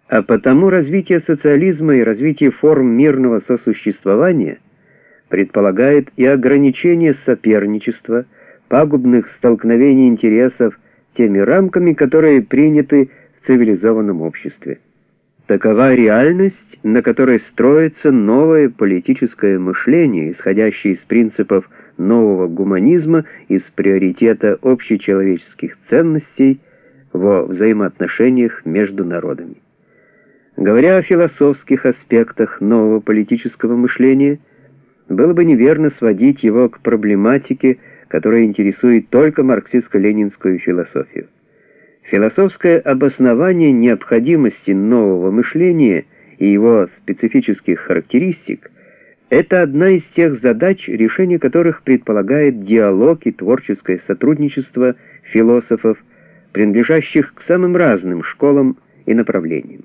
А потому развитие социализма и развитие форм мирного сосуществования предполагает и ограничение соперничества, пагубных столкновений интересов теми рамками, которые приняты в цивилизованном обществе. Такова реальность, на которой строится новое политическое мышление, исходящее из принципов нового гуманизма, из приоритета общечеловеческих ценностей во взаимоотношениях между народами. Говоря о философских аспектах нового политического мышления, было бы неверно сводить его к проблематике, которая интересует только марксистско-ленинскую философию. Философское обоснование необходимости нового мышления и его специфических характеристик — это одна из тех задач, решение которых предполагает диалог и творческое сотрудничество философов, принадлежащих к самым разным школам и направлениям.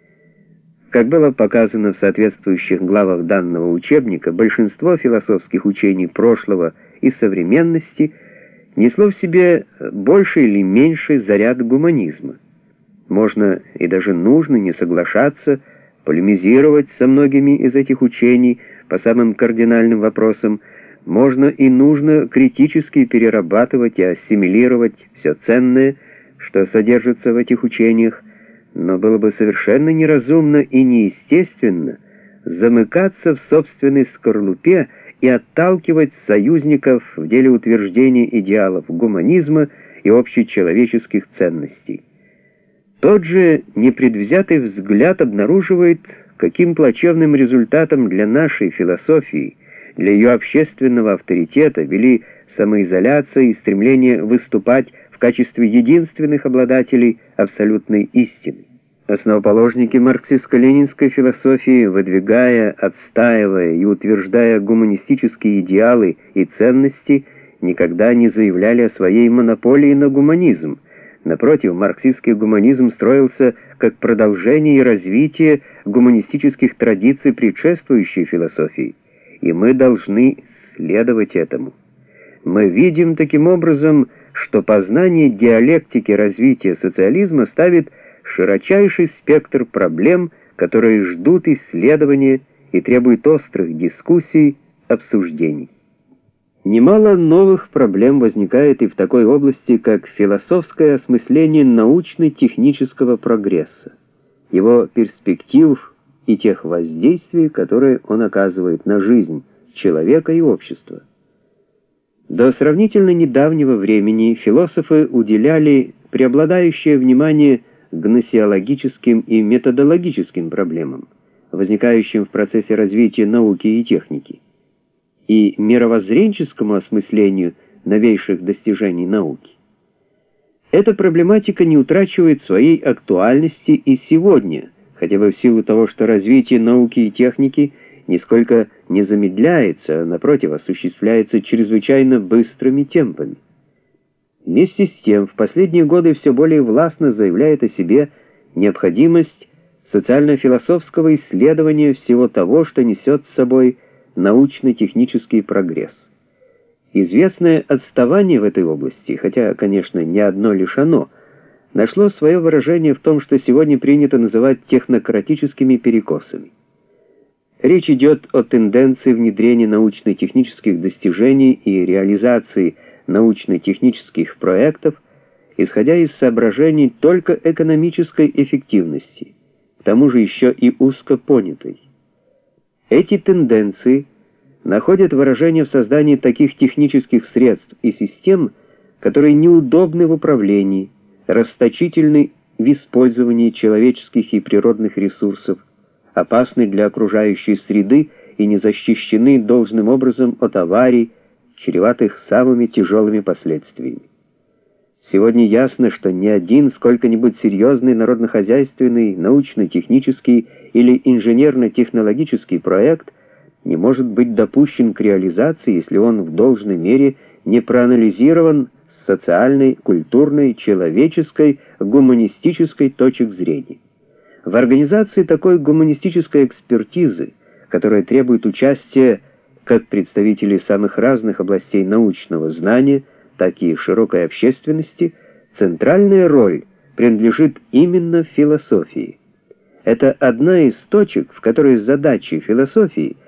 Как было показано в соответствующих главах данного учебника, большинство философских учений прошлого и современности несло в себе больше или меньший заряд гуманизма. Можно и даже нужно не соглашаться, полемизировать со многими из этих учений по самым кардинальным вопросам, можно и нужно критически перерабатывать и ассимилировать все ценное, что содержится в этих учениях, но было бы совершенно неразумно и неестественно замыкаться в собственной скорлупе и отталкивать союзников в деле утверждения идеалов гуманизма и общечеловеческих ценностей. Тот же непредвзятый взгляд обнаруживает, каким плачевным результатом для нашей философии, для ее общественного авторитета вели самоизоляция и стремление выступать в качестве единственных обладателей абсолютной истины. Основоположники марксистско-ленинской философии, выдвигая, отстаивая и утверждая гуманистические идеалы и ценности, никогда не заявляли о своей монополии на гуманизм. Напротив, марксистский гуманизм строился как продолжение и развитие гуманистических традиций предшествующей философии, и мы должны следовать этому. Мы видим таким образом, что познание диалектики развития социализма ставит широчайший спектр проблем, которые ждут исследования и требуют острых дискуссий, обсуждений. Немало новых проблем возникает и в такой области, как философское осмысление научно-технического прогресса, его перспектив и тех воздействий, которые он оказывает на жизнь человека и общества. До сравнительно недавнего времени философы уделяли преобладающее внимание гносеологическим и методологическим проблемам, возникающим в процессе развития науки и техники, и мировоззренческому осмыслению новейших достижений науки. Эта проблематика не утрачивает своей актуальности и сегодня, хотя бы в силу того, что развитие науки и техники нисколько не замедляется, а напротив, осуществляется чрезвычайно быстрыми темпами. Вместе с тем, в последние годы все более властно заявляет о себе необходимость социально-философского исследования всего того, что несет с собой научно-технический прогресс. Известное отставание в этой области, хотя, конечно, не одно лишь оно, нашло свое выражение в том, что сегодня принято называть технократическими перекосами. Речь идет о тенденции внедрения научно-технических достижений и реализации научно-технических проектов, исходя из соображений только экономической эффективности, к тому же еще и узко понятой. Эти тенденции находят выражение в создании таких технических средств и систем, которые неудобны в управлении, расточительны в использовании человеческих и природных ресурсов, опасны для окружающей среды и не защищены должным образом от аварий, чреватых самыми тяжелыми последствиями. Сегодня ясно, что ни один сколько-нибудь серьезный народно-хозяйственный, научно-технический или инженерно-технологический проект не может быть допущен к реализации, если он в должной мере не проанализирован с социальной, культурной, человеческой, гуманистической точек зрения. В организации такой гуманистической экспертизы, которая требует участия как представителей самых разных областей научного знания, так и широкой общественности, центральная роль принадлежит именно философии. Это одна из точек, в которой задачи философии